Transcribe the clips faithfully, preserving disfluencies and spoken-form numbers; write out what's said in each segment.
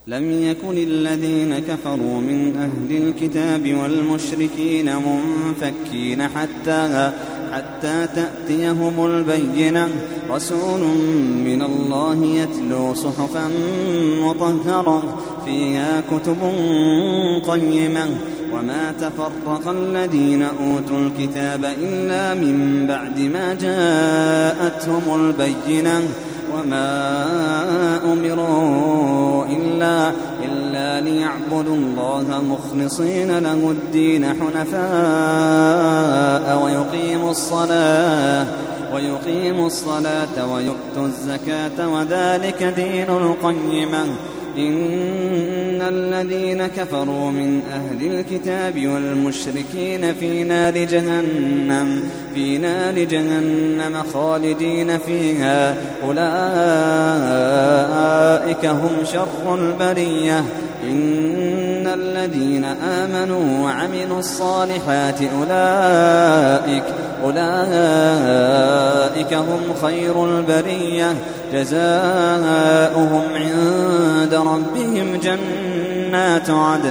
لم يكن الذين كفروا من أهل الكتاب والمشركين منفكين حتى حتى تأتيهم البينة رسول من الله يتلو صحفا مطهرة فيها كتب قيمة وما تفرق الذين أوتوا الكتاب إلا من بعد ما جاءتهم البينة وما أمروا إلا, إلا ليعبدوا الله مخلصين له الدين حنفاء ويقيموا الصلاة ويقيموا الصلاة ويؤتوا الزكاة وذلك دين القيمة إن الذين كفروا من أهل الكتاب والمشركين في نار جهنم في نار جهنم خالدين فيها أولئك هم شر البرية إن الذين آمنوا وعملوا الصالحات أولئك أولئك هم خير البرية جزاؤهم عند ربهم جنات عدن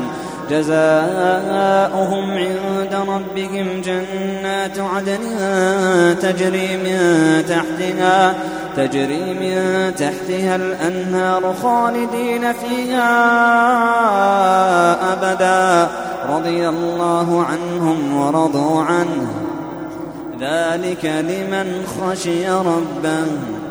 جزاؤهم عند ربهم جنات عدن تجري من تحتها تجري من تحتها الأنهار خالدين فيها أبدا رضي الله عنهم ورضوا عنه ذلك لمن خشي ربه